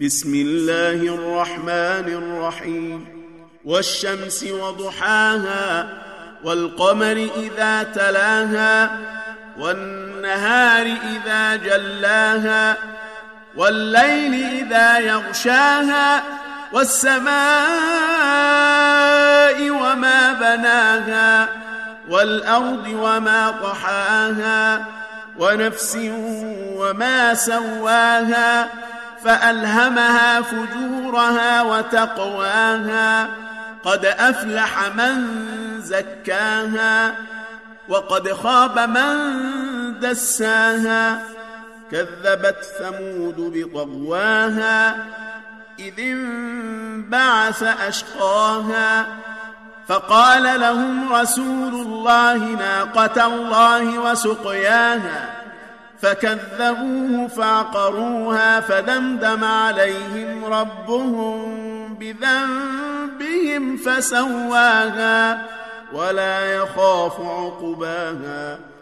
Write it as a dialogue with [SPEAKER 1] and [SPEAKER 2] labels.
[SPEAKER 1] بسم الله الرحمن الرحيم والشمس وضحاها والقمر إذا تلاها والنهار إذا جلاها والليل إذا يغشاها والسماء وما بناها والأرض وما طحاها ونفس وما سواها فألهمها فجورها وتقواها قد أفلح من زكاها وقد خاب من دساها كذبت ثمود بطغواها إذ انبعث أشقاها فقال لهم رسول الله ناقة الله وسقياها فكذبوه فعقروها فدمدم عليهم ربهم بذنبهم فسواها ولا يخاف عقباها